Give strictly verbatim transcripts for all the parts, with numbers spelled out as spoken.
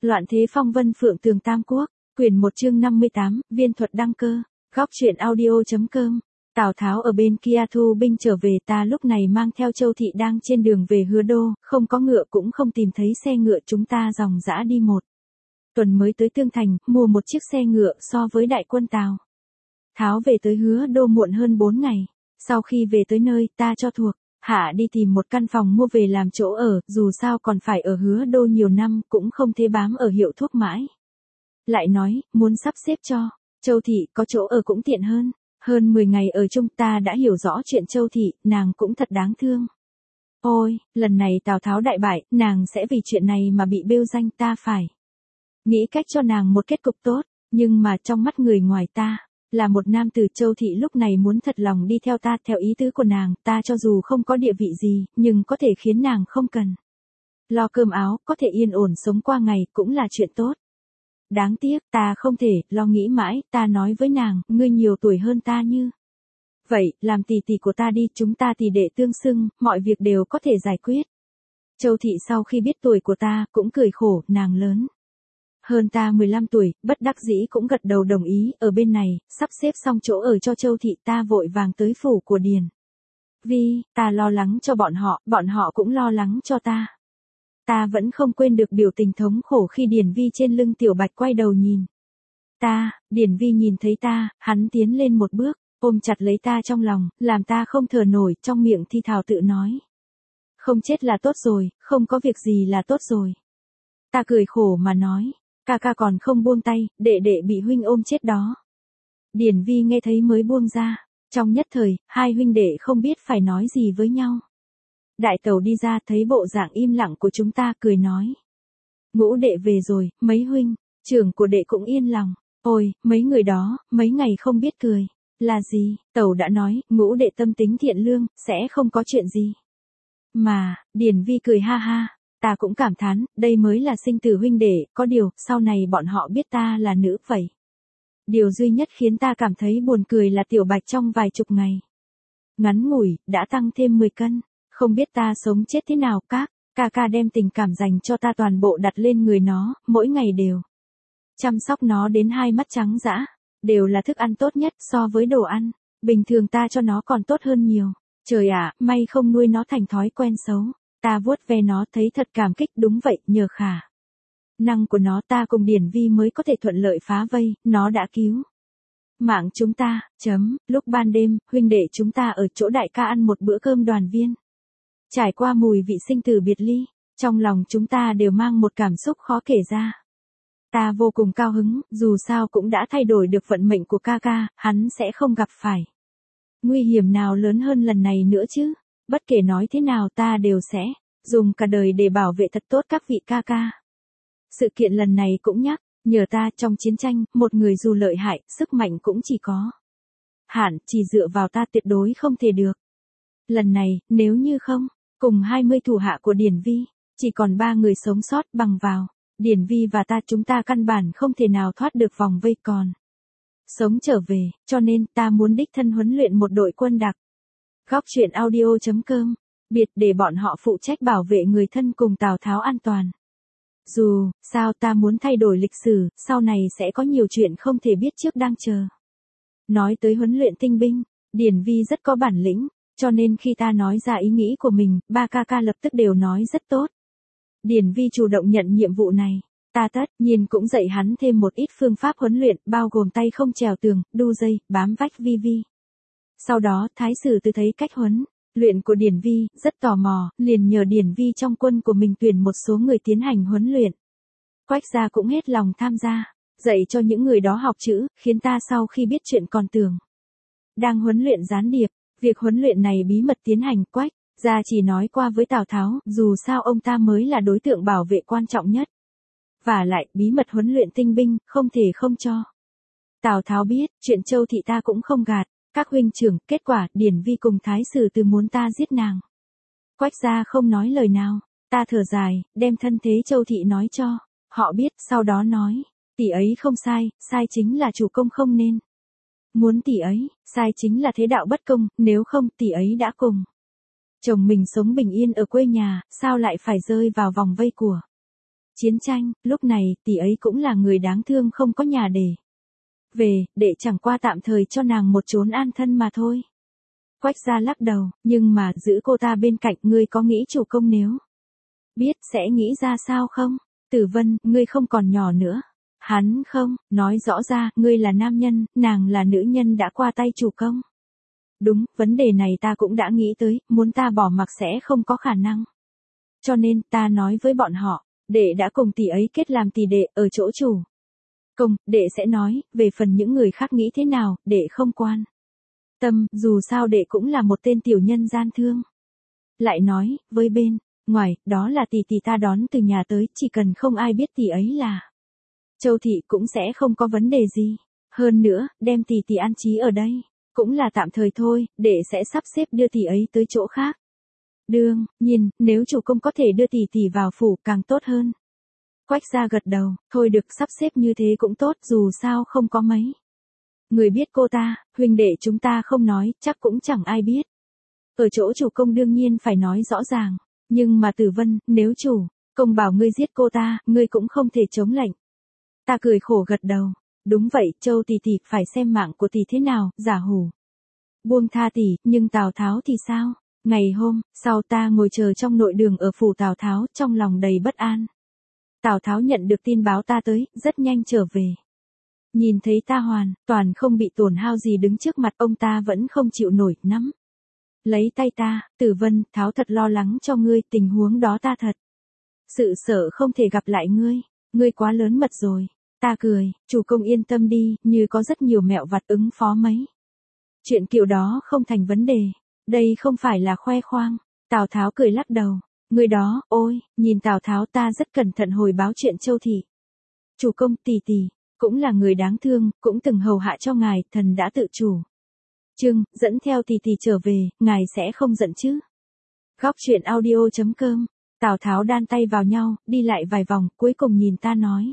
Loạn thế phong vân phượng tường tam quốc, quyển một chương năm mươi tám, viên thuật đăng cơ, góc truyện audio.com. Tào Tháo ở bên kia thu binh trở về, ta lúc này mang theo Châu Thị đang trên đường về Hứa Đô, không có ngựa cũng không tìm thấy xe ngựa, chúng ta dòng dã đi một tuần mới tới Tương Thành, mua một chiếc xe ngựa. So với đại quân Tào Tháo về tới Hứa Đô muộn hơn bốn ngày, sau khi về tới nơi, ta cho thuộc hạ đi tìm một căn phòng mua về làm chỗ ở, dù sao còn phải ở Hứa Đô nhiều năm, cũng không thể bám ở hiệu thuốc mãi. Lại nói, muốn sắp xếp cho Châu Thị có chỗ ở cũng tiện hơn. Hơn mười ngày ở chung, ta đã hiểu rõ chuyện Châu Thị, nàng cũng thật đáng thương. Ôi, lần này Tào Tháo đại bại, nàng sẽ vì chuyện này mà bị bêu danh, ta phải nghĩ cách cho nàng một kết cục tốt, nhưng mà trong mắt người ngoài ta, là một nam tử. Châu Thị lúc này muốn thật lòng đi theo ta, theo ý tứ của nàng, ta cho dù không có địa vị gì, nhưng có thể khiến nàng không cần lo cơm áo, có thể yên ổn sống qua ngày, cũng là chuyện tốt. Đáng tiếc, ta không thể, lo nghĩ mãi, ta nói với nàng, ngươi nhiều tuổi hơn ta như vậy, làm tỷ tỷ của ta đi, chúng ta tỷ đệ tương xưng, mọi việc đều có thể giải quyết. Châu Thị sau khi biết tuổi của ta, cũng cười khổ, nàng lớn hơn ta mười lăm tuổi, bất đắc dĩ cũng gật đầu đồng ý. Ở bên này, sắp xếp xong chỗ ở cho Châu Thị, ta vội vàng tới phủ của Điền Vi, ta lo lắng cho bọn họ, bọn họ cũng lo lắng cho ta. Ta vẫn không quên được biểu tình thống khổ khi Điền Vi trên lưng Tiểu Bạch quay đầu nhìn ta. Điền Vi nhìn thấy ta, hắn tiến lên một bước, ôm chặt lấy ta trong lòng, làm ta không thở nổi, trong miệng thi thào tự nói. Không chết là tốt rồi, không có việc gì là tốt rồi. Ta cười khổ mà nói, ca ca còn không buông tay, đệ đệ bị huynh ôm chết đó. Điền Vi nghe thấy mới buông ra, trong nhất thời, hai huynh đệ không biết phải nói gì với nhau. Đại tẩu đi ra thấy bộ dạng im lặng của chúng ta, cười nói. Ngũ đệ về rồi, mấy huynh trưởng của đệ cũng yên lòng. Ôi, mấy người đó, mấy ngày không biết cười. Là gì? Tẩu đã nói, ngũ đệ tâm tính thiện lương, sẽ không có chuyện gì. Mà, Điền Vi cười ha ha, ta cũng cảm thán, đây mới là sinh tử huynh đệ, có điều, sau này bọn họ biết ta là nữ vậy. Điều duy nhất khiến ta cảm thấy buồn cười là Tiểu Bạch trong vài chục ngày ngắn ngủi, đã tăng thêm mười cân. Không biết ta sống chết thế nào, các ca ca đem tình cảm dành cho ta toàn bộ đặt lên người nó, mỗi ngày đều chăm sóc nó đến hai mắt trắng dã, đều là thức ăn tốt nhất. So với đồ ăn bình thường ta cho nó còn tốt hơn nhiều. Trời ạ, may không nuôi nó thành thói quen xấu. Ta vuốt ve nó thấy thật cảm kích. Đúng vậy, nhờ khả năng của nó, ta cùng Điền Vi mới có thể thuận lợi phá vây, nó đã cứu mạng chúng ta. Chấm, lúc ban đêm, huynh đệ chúng ta ở chỗ đại ca ăn một bữa cơm đoàn viên. Trải qua mùi vị sinh tử biệt ly, trong lòng chúng ta đều mang một cảm xúc khó kể ra. Ta vô cùng cao hứng, dù sao cũng đã thay đổi được vận mệnh của ca ca, hắn sẽ không gặp phải nguy hiểm nào lớn hơn lần này nữa chứ. Bất kể nói thế nào, ta đều sẽ dùng cả đời để bảo vệ thật tốt các vị ca ca. Sự kiện lần này cũng nhắc nhờ ta, trong chiến tranh, một người dù lợi hại, sức mạnh cũng chỉ có hạn, chỉ dựa vào ta tuyệt đối không thể được. Lần này, nếu như không cùng hai mươi thủ hạ của Điền Vi, chỉ còn ba người sống sót, bằng vào Điền Vi và ta, chúng ta căn bản không thể nào thoát được vòng vây còn sống trở về, cho nên ta muốn đích thân huấn luyện một đội quân đặc. Góc truyện audio.com, biệt để bọn họ phụ trách bảo vệ người thân cùng Tào Tháo an toàn. Dù sao ta muốn thay đổi lịch sử, sau này sẽ có nhiều chuyện không thể biết trước đang chờ. Nói tới huấn luyện tinh binh, Điền Vi rất có bản lĩnh. Cho nên khi ta nói ra ý nghĩ của mình, ba ca ca lập tức đều nói rất tốt. Điền Vi chủ động nhận nhiệm vụ này, ta tất nhiên cũng dạy hắn thêm một ít phương pháp huấn luyện, bao gồm tay không trèo tường, đu dây, bám vách vi vi. Sau đó, Thái Sử Từ thấy cách huấn luyện của Điền Vi, rất tò mò, liền nhờ Điền Vi trong quân của mình tuyển một số người tiến hành huấn luyện. Quách gia cũng hết lòng tham gia, dạy cho những người đó học chữ, khiến ta sau khi biết chuyện còn tưởng đang huấn luyện gián điệp. Việc huấn luyện này bí mật tiến hành, Quách gia chỉ nói qua với Tào Tháo, dù sao ông ta mới là đối tượng bảo vệ quan trọng nhất. Và lại, bí mật huấn luyện tinh binh, không thể không cho Tào Tháo biết. Chuyện Châu Thị ta cũng không gạt các huynh trưởng, kết quả, Điền Vi cùng Thái Sử Từ muốn ta giết nàng. Quách gia không nói lời nào, ta thở dài, đem thân thế Châu Thị nói cho họ biết, sau đó nói, tỷ ấy không sai, sai chính là chủ công không nên muốn tỷ ấy, sai chính là thế đạo bất công, nếu không tỷ ấy đã cùng chồng mình sống bình yên ở quê nhà, sao lại phải rơi vào vòng vây của chiến tranh, lúc này tỷ ấy cũng là người đáng thương không có nhà để về, để chẳng qua tạm thời cho nàng một chốn an thân mà thôi. Quách gia lắc đầu, nhưng mà giữ cô ta bên cạnh ngươi có nghĩ chủ công nếu biết sẽ nghĩ ra sao không? Tử Vân, ngươi không còn nhỏ nữa. Hắn không, nói rõ ra, ngươi là nam nhân, nàng là nữ nhân đã qua tay chủ công. Đúng, vấn đề này ta cũng đã nghĩ tới, muốn ta bỏ mặc sẽ không có khả năng. Cho nên, ta nói với bọn họ, đệ đã cùng tỷ ấy kết làm tỷ đệ ở chỗ chủ công, đệ sẽ nói, về phần những người khác nghĩ thế nào, đệ không quan tâm, dù sao đệ cũng là một tên tiểu nhân gian thương. Lại nói, với bên ngoài, đó là tỷ tỷ ta đón từ nhà tới, chỉ cần không ai biết tỷ ấy là Châu thị cũng sẽ không có vấn đề gì. Hơn nữa, đem tỷ tỷ an trí ở đây, cũng là tạm thời thôi, đệ sẽ sắp xếp đưa tỷ ấy tới chỗ khác. Đương nhiên, nếu chủ công có thể đưa tỷ tỷ vào phủ càng tốt hơn. Quách gia gật đầu, thôi được, sắp xếp như thế cũng tốt, dù sao không có mấy người biết cô ta, huynh đệ chúng ta không nói, chắc cũng chẳng ai biết. Ở chỗ chủ công đương nhiên phải nói rõ ràng, nhưng mà Tử Vân, nếu chủ công bảo ngươi giết cô ta, ngươi cũng không thể chống lệnh. Ta cười khổ gật đầu, đúng vậy, Châu tỷ tỷ phải xem mạng của tỷ thế nào, giả hủ buông tha tỷ, nhưng Tào Tháo thì sao? Ngày hôm sau ta ngồi chờ trong nội đường ở phủ Tào Tháo, trong lòng đầy bất an. Tào Tháo nhận được tin báo ta tới, rất nhanh trở về. Nhìn thấy ta hoàn toàn không bị tổn hao gì đứng trước mặt ông ta vẫn không chịu nổi, nắm lấy tay ta, Tử Vân, Tháo thật lo lắng cho ngươi, tình huống đó ta thật sự sợ không thể gặp lại ngươi, ngươi quá lớn mật rồi. Ta cười, chủ công yên tâm đi, như có rất nhiều mẹo vặt ứng phó mấy chuyện kiểu đó không thành vấn đề, đây không phải là khoe khoang. Tào Tháo cười lắc đầu, người đó, ôi, nhìn Tào Tháo ta rất cẩn thận hồi báo chuyện Châu thị. Chủ công, tỷ tỷ cũng là người đáng thương, cũng từng hầu hạ cho ngài, thần đã tự chủ trương dẫn theo tỷ tỷ trở về, ngài sẽ không giận chứ? Góc truyện audio chấm com. Tào Tháo đan tay vào nhau, đi lại vài vòng, cuối cùng nhìn ta nói.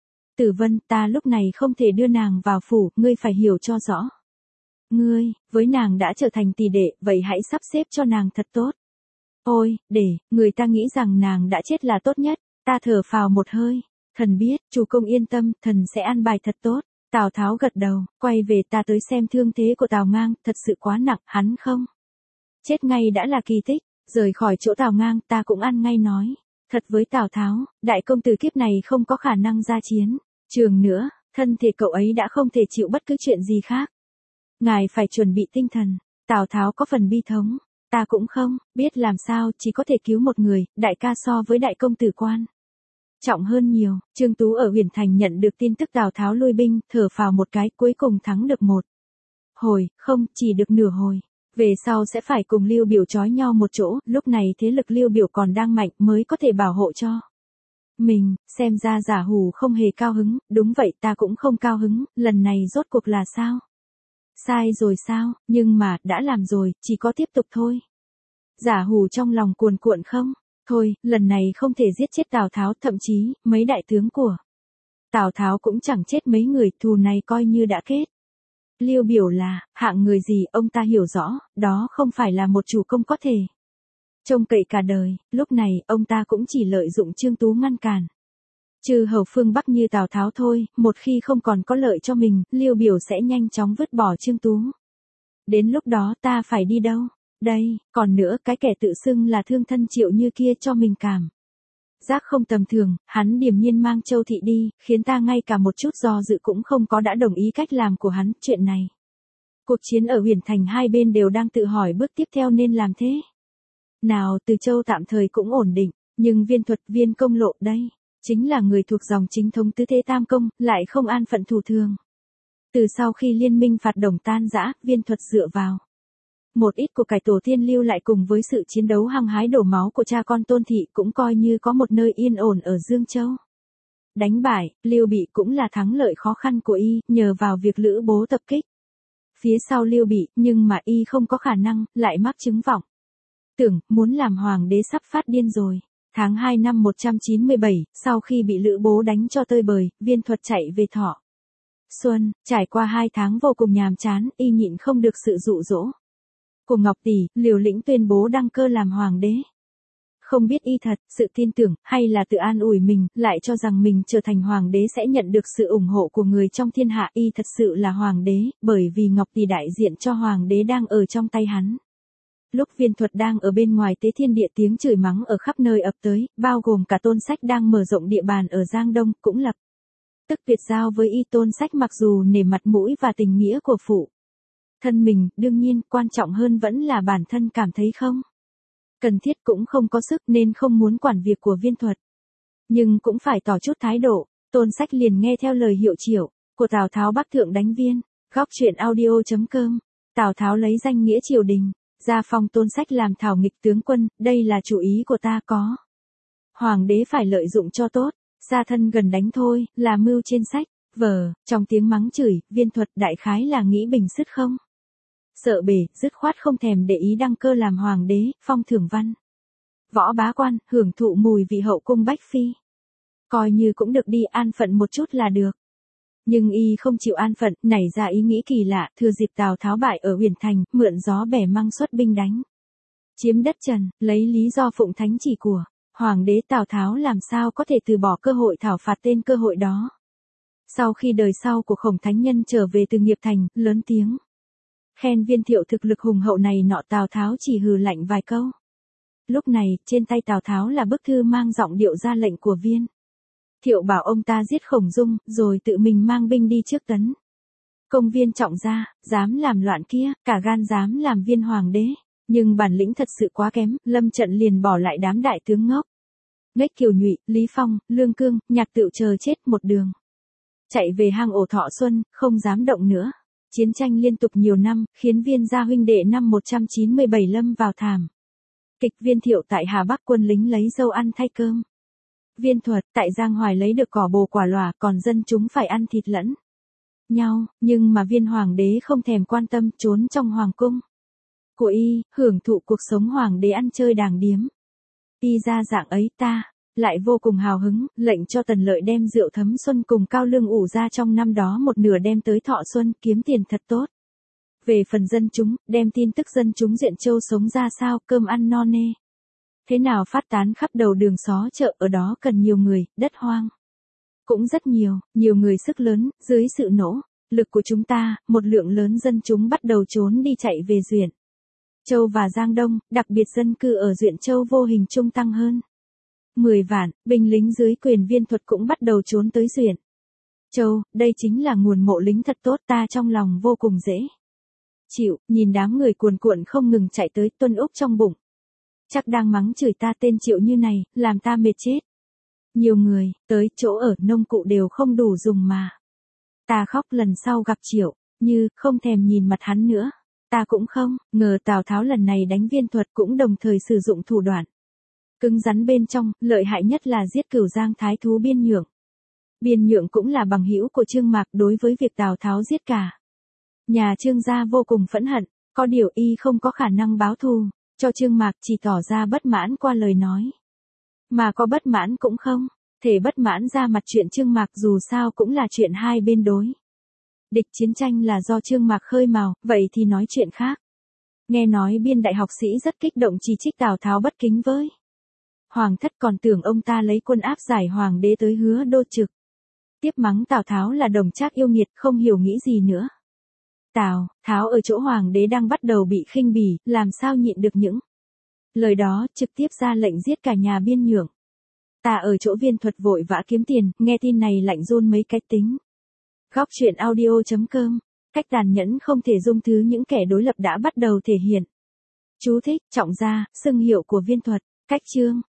Tử Vân, ta lúc này không thể đưa nàng vào phủ, ngươi phải hiểu cho rõ. Ngươi, với nàng đã trở thành tỷ đệ, vậy hãy sắp xếp cho nàng thật tốt. Ôi, để, người ta nghĩ rằng nàng đã chết là tốt nhất, ta thở phào một hơi. Thần biết, chủ công yên tâm, thần sẽ an bài thật tốt. Tào Tháo gật đầu, quay về ta tới xem thương thế của Tào Ngang, thật sự quá nặng, hắn không chết ngay đã là kỳ tích. Rời khỏi chỗ Tào Ngang, ta cũng ăn ngay nói thật với Tào Tháo, đại công tử kiếp này không có khả năng ra chiến trường nữa, thân thể cậu ấy đã không thể chịu bất cứ chuyện gì khác. Ngài phải chuẩn bị tinh thần. Tào Tháo có phần bi thống, ta cũng không biết làm sao, chỉ có thể cứu một người, đại ca so với đại công tử quan trọng hơn nhiều. Trương Tú ở Huyền Thành nhận được tin tức Tào Tháo lui binh, thở phào một cái, cuối cùng thắng được một hồi, không, chỉ được nửa hồi. Về sau sẽ phải cùng Lưu Biểu chói nhau một chỗ, lúc này thế lực Lưu Biểu còn đang mạnh mới có thể bảo hộ cho mình, xem ra giả hủ không hề cao hứng, đúng vậy ta cũng không cao hứng, lần này rốt cuộc là sao? Sai rồi sao, nhưng mà, đã làm rồi, chỉ có tiếp tục thôi. Giả hủ trong lòng cuồn cuộn không? Thôi, lần này không thể giết chết Tào Tháo, thậm chí, mấy đại tướng của Tào Tháo cũng chẳng chết mấy người, thù này coi như đã kết. Lưu Biểu là, hạng người gì, ông ta hiểu rõ, đó không phải là một chủ công có thể trông cậy cả đời, lúc này, ông ta cũng chỉ lợi dụng Trương Tú ngăn cản. Trừ hầu phương Bắc như Tào Tháo thôi, một khi không còn có lợi cho mình, Lưu Biểu sẽ nhanh chóng vứt bỏ Trương Tú. Đến lúc đó ta phải đi đâu? Đây, còn nữa, cái kẻ tự xưng là thương thân Triệu Như kia cho mình cảm giác không tầm thường, hắn điềm nhiên mang Châu thị đi, khiến ta ngay cả một chút do dự cũng không có đã đồng ý cách làm của hắn, chuyện này. Cuộc chiến ở Huyền Thành hai bên đều đang tự hỏi bước tiếp theo nên làm thế nào. Từ Châu tạm thời cũng ổn định, nhưng Viên Thuật, Viên Công Lộ đây, chính là người thuộc dòng chính thống tứ thế tam công, lại không an phận thủ thường. Từ sau khi liên minh phạt Đồng tan rã, Viên Thuật dựa vào một ít của cải tổ tiên lưu lại cùng với sự chiến đấu hăng hái đổ máu của cha con Tôn Thị cũng coi như có một nơi yên ổn ở Dương Châu. Đánh bại, Lưu Bị cũng là thắng lợi khó khăn của y, nhờ vào việc Lữ Bố tập kích phía sau Lưu Bị, nhưng mà y không có khả năng, lại mắc chứng vọng tưởng, muốn làm hoàng đế sắp phát điên rồi. Tháng hai năm một trăm chín mươi bảy, sau khi bị Lữ Bố đánh cho tơi bời, Viên Thuật chạy về Thọ Xuân, trải qua hai tháng vô cùng nhàm chán, y nhịn không được sự dụ dỗ của Ngọc Tỷ, liều lĩnh tuyên bố đăng cơ làm hoàng đế. Không biết y thật, sự tin tưởng, hay là tự an ủi mình, lại cho rằng mình trở thành hoàng đế sẽ nhận được sự ủng hộ của người trong thiên hạ. Y thật sự là hoàng đế, bởi vì ngọc tỷ đại diện cho hoàng đế đang ở trong tay hắn. Lúc Viên Thuật đang ở bên ngoài Tế Thiên Địa, tiếng chửi mắng ở khắp nơi ập tới, bao gồm cả Tôn Sách đang mở rộng địa bàn ở Giang Đông, cũng lập tức tuyệt giao với y. Tôn Sách mặc dù nể mặt mũi và tình nghĩa của phụ thân mình, đương nhiên, quan trọng hơn vẫn là bản thân cảm thấy không cần thiết, cũng không có sức nên không muốn quản việc của Viên Thuật. Nhưng cũng phải tỏ chút thái độ. Tôn Sách liền nghe theo lời hiệu triệu của Tào Tháo bắc thượng đánh Viên. Góc truyện audio chấm com. Tào Tháo lấy danh nghĩa triều đình ra phong Tôn Sách làm thảo nghịch tướng quân, đây là chủ ý của ta, có hoàng đế phải lợi dụng cho tốt, xa thân gần đánh thôi, là mưu trên sách. Vờ, trong tiếng mắng chửi, Viên Thuật đại khái là nghĩ bình sứt không sợ bể, dứt khoát không thèm để ý đăng cơ làm hoàng đế, phong thưởng văn võ bá quan, hưởng thụ mùi vị hậu cung bách phi. Coi như cũng được đi, an phận một chút là được. Nhưng y không chịu an phận, nảy ra ý nghĩ kỳ lạ, thừa dịp Tào Tháo bại ở Uyển Thành, mượn gió bẻ măng xuất binh đánh chiếm đất Trần, lấy lý do phụng thánh chỉ của hoàng đế. Tào Tháo làm sao có thể từ bỏ cơ hội thảo phạt tên cơ hội đó. Sau khi đời sau của Khổng Thánh Nhân trở về từ Nghiệp Thành, lớn tiếng khen Viên Thiệu thực lực hùng hậu này nọ, Tào Tháo chỉ hừ lạnh vài câu. Lúc này, trên tay Tào Tháo là bức thư mang giọng điệu ra lệnh của Viên Thiệu, bảo ông ta giết Khổng Dung, rồi tự mình mang binh đi trước tấn công Viên Trọng gia. Dám làm loạn kia, cả gan dám làm Viên hoàng đế, nhưng bản lĩnh thật sự quá kém. Lâm trận liền bỏ lại đám đại tướng ngốc nghếch Kiều Nhụy, Lý Phong, Lương Cương, Nhạc Tựu chờ chết một đường chạy về hang ổ Thọ Xuân, không dám động nữa. Chiến tranh liên tục nhiều năm, khiến Viên gia huynh đệ năm một trăm chín mươi bảy lâm vào thảm kịch. Viên Thiệu tại Hà Bắc quân lính lấy dâu ăn thay cơm. Viên Thuật tại Giang Hoài lấy được cỏ bồ quả lòa, còn dân chúng phải ăn thịt lẫn nhau. Nhưng mà Viên hoàng đế không thèm quan tâm, trốn trong hoàng cung của y, hưởng thụ cuộc sống hoàng đế ăn chơi đàng điếm. Y ra dạng ấy, ta lại vô cùng hào hứng, lệnh cho Tần Lợi đem rượu Thấm Xuân cùng cao lương ủ ra trong năm đó một nửa đem tới Thọ Xuân, kiếm tiền thật tốt. Về phần dân chúng, đem tin tức dân chúng Diện Châu sống ra sao, cơm ăn no nê thế nào phát tán khắp đầu đường xó chợ. Ở đó cần nhiều người, đất hoang cũng rất nhiều, nhiều người sức lớn. Dưới sự nỗ lực của chúng ta, một lượng lớn dân chúng bắt đầu trốn đi chạy về Duyện Châu và Giang Đông, đặc biệt dân cư ở Duyện Châu vô hình trung tăng hơn mười vạn. Binh lính dưới quyền Viên Thuật cũng bắt đầu trốn tới Duyện Châu, đây chính là nguồn mộ lính thật tốt. Ta trong lòng vô cùng dễ chịu, nhìn đám người cuồn cuộn không ngừng chạy tới, tuân úc trong bụng chắc đang mắng chửi ta, tên Triệu như này, làm ta mệt chết. Nhiều người, tới chỗ ở, nông cụ đều không đủ dùng mà. Ta khóc lần sau gặp Triệu Như, không thèm nhìn mặt hắn nữa. Ta cũng không ngờ Tào Tháo lần này đánh Viên Thuật cũng đồng thời sử dụng thủ đoạn cứng rắn bên trong, lợi hại nhất là giết Cửu Giang thái thú Biên Nhượng. Biên Nhượng cũng là bằng hữu của Trương Mạc, đối với việc Tào Tháo giết cả nhà Trương gia vô cùng phẫn hận, có điều y không có khả năng báo thù cho Trương Mạc, chỉ tỏ ra bất mãn qua lời nói. Mà có bất mãn cũng không thể bất mãn ra mặt chuyện Trương Mạc, dù sao cũng là chuyện hai bên đối địch. Chiến tranh là do Trương Mạc khơi mào, vậy thì nói chuyện khác. Nghe nói Biên đại học sĩ rất kích động chỉ trích Tào Tháo bất kính với hoàng thất, còn tưởng ông ta lấy quân áp giải hoàng đế tới Hứa Đô trực tiếp mắng Tào Tháo là đồng trác yêu nghiệt, không hiểu nghĩ gì nữa. Tào Tháo ở chỗ hoàng đế đang bắt đầu bị khinh bỉ, làm sao nhịn được những lời đó, trực tiếp ra lệnh giết cả nhà Biên Nhượng. Ta ở chỗ Viên Thuật vội vã kiếm tiền, nghe tin này lạnh run mấy cái tính. Góc truyện audio chấm com. Cách tàn nhẫn không thể dung thứ những kẻ đối lập đã bắt đầu thể hiện. Chú thích, trọng gia, xưng hiệu của Viên Thuật. Cách chương